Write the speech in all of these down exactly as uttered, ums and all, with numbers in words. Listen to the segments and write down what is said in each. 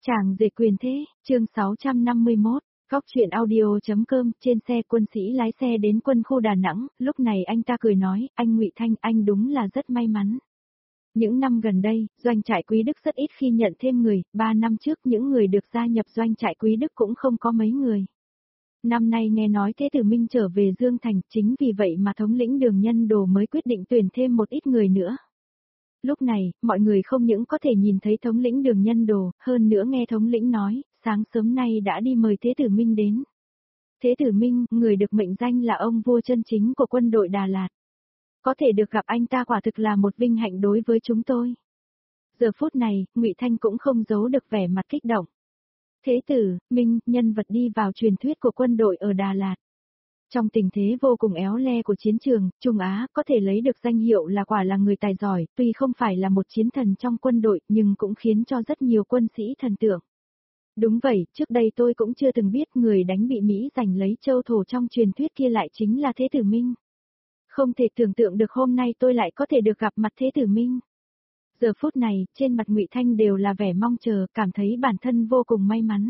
Chàng rể quyền thế, chương sáu trăm năm mươi mốt, Góc truyện audio.com, trên xe quân sĩ lái xe đến quân khu Đà Nẵng, lúc này anh ta cười nói, anh Ngụy Thanh, anh đúng là rất may mắn. Những năm gần đây, doanh trại Quý Đức rất ít khi nhận thêm người, ba năm trước những người được gia nhập doanh trại Quý Đức cũng không có mấy người. Năm nay nghe nói Thế Tử Minh trở về Dương Thành, chính vì vậy mà thống lĩnh Đường Nhân Đồ mới quyết định tuyển thêm một ít người nữa. Lúc này, mọi người không những có thể nhìn thấy thống lĩnh Đường Nhân Đồ, hơn nữa nghe thống lĩnh nói, sáng sớm nay đã đi mời Thế Tử Minh đến. Thế Tử Minh, người được mệnh danh là ông vua chân chính của quân đội Đà Lạt. Có thể được gặp anh ta quả thực là một vinh hạnh đối với chúng tôi. Giờ phút này, Ngụy Thanh cũng không giấu được vẻ mặt kích động. Thế Tử Minh, nhân vật đi vào truyền thuyết của quân đội ở Đà Lạt. Trong tình thế vô cùng éo le của chiến trường, Trung Á có thể lấy được danh hiệu là quả là người tài giỏi, tuy không phải là một chiến thần trong quân đội nhưng cũng khiến cho rất nhiều quân sĩ thần tượng. Đúng vậy, trước đây tôi cũng chưa từng biết người đánh bị Mỹ giành lấy châu thổ trong truyền thuyết kia lại chính là Thế Tử Minh. Không thể tưởng tượng được hôm nay tôi lại có thể được gặp mặt Thế Tử Minh. Giờ phút này, trên mặt Ngụy Thanh đều là vẻ mong chờ, cảm thấy bản thân vô cùng may mắn.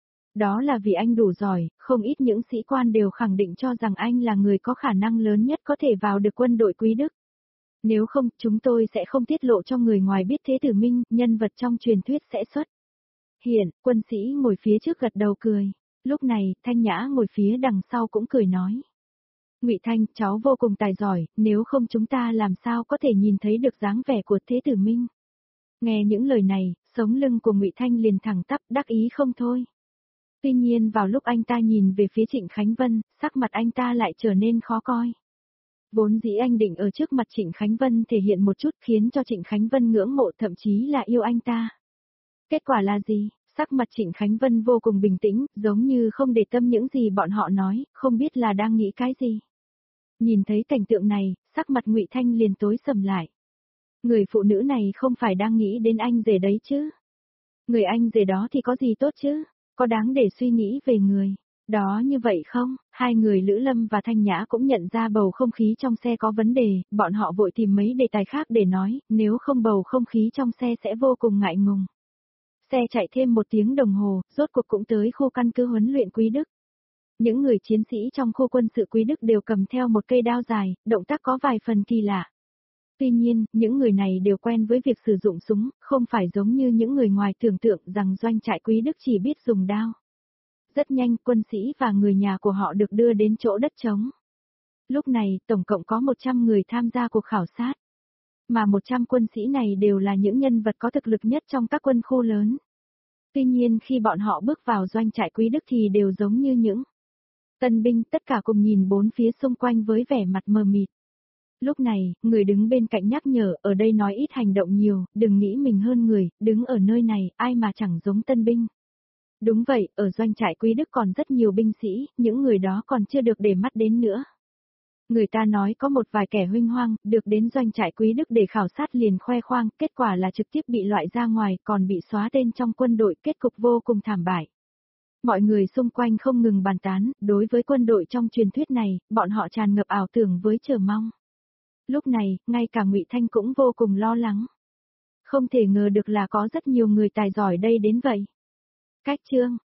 Đó là vì anh đủ giỏi, không ít những sĩ quan đều khẳng định cho rằng anh là người có khả năng lớn nhất có thể vào được quân đội Quý Đức. Nếu không, chúng tôi sẽ không tiết lộ cho người ngoài biết Thế Tử Minh, nhân vật trong truyền thuyết sẽ xuất hiện. Quân sĩ ngồi phía trước gật đầu cười. Lúc này, Thanh Nhã ngồi phía đằng sau cũng cười nói. Ngụy Thanh, cháu vô cùng tài giỏi, nếu không chúng ta làm sao có thể nhìn thấy được dáng vẻ của Thế Tử Minh. Nghe những lời này, sống lưng của Ngụy Thanh liền thẳng tắp, đắc ý không thôi. Tuy nhiên vào lúc anh ta nhìn về phía Trịnh Khánh Vân, sắc mặt anh ta lại trở nên khó coi. Vốn dĩ anh định ở trước mặt Trịnh Khánh Vân thể hiện một chút khiến cho Trịnh Khánh Vân ngưỡng mộ thậm chí là yêu anh ta. Kết quả là gì? Sắc mặt Trịnh Khánh Vân vô cùng bình tĩnh, giống như không để tâm những gì bọn họ nói, không biết là đang nghĩ cái gì. Nhìn thấy cảnh tượng này, sắc mặt Ngụy Thanh liền tối sầm lại. Người phụ nữ này không phải đang nghĩ đến anh rể đấy chứ? Người anh rể đó thì có gì tốt chứ? Có đáng để suy nghĩ về người đó như vậy không? Hai người Lữ Lâm và Thanh Nhã cũng nhận ra bầu không khí trong xe có vấn đề, bọn họ vội tìm mấy đề tài khác để nói, nếu không bầu không khí trong xe sẽ vô cùng ngại ngùng. Xe chạy thêm một tiếng đồng hồ, rốt cuộc cũng tới khu căn cứ huấn luyện Quý Đức. Những người chiến sĩ trong khu quân sự Quý Đức đều cầm theo một cây đao dài, động tác có vài phần kỳ lạ. Tuy nhiên, những người này đều quen với việc sử dụng súng, không phải giống như những người ngoài tưởng tượng rằng doanh trại Quý Đức chỉ biết dùng đao. Rất nhanh, quân sĩ và người nhà của họ được đưa đến chỗ đất trống. Lúc này, tổng cộng có một trăm người tham gia cuộc khảo sát. Mà một trăm quân sĩ này đều là những nhân vật có thực lực nhất trong các quân khu lớn. Tuy nhiên khi bọn họ bước vào doanh trại Quý Đức thì đều giống như những tân binh, tất cả cùng nhìn bốn phía xung quanh với vẻ mặt mờ mịt. Lúc này, người đứng bên cạnh nhắc nhở, ở đây nói ít hành động nhiều, đừng nghĩ mình hơn người, đứng ở nơi này, ai mà chẳng giống tân binh. Đúng vậy, ở doanh trại Quý Đức còn rất nhiều binh sĩ, những người đó còn chưa được để mắt đến nữa. Người ta nói có một vài kẻ huynh hoang, được đến doanh trại Quý Đức để khảo sát liền khoe khoang, kết quả là trực tiếp bị loại ra ngoài, còn bị xóa tên trong quân đội, kết cục vô cùng thảm bại. Mọi người xung quanh không ngừng bàn tán, đối với quân đội trong truyền thuyết này, bọn họ tràn ngập ảo tưởng với chờ mong. Lúc này, ngay cả Ngụy Thanh cũng vô cùng lo lắng. Không thể ngờ được là có rất nhiều người tài giỏi đây đến vậy. Cách chương,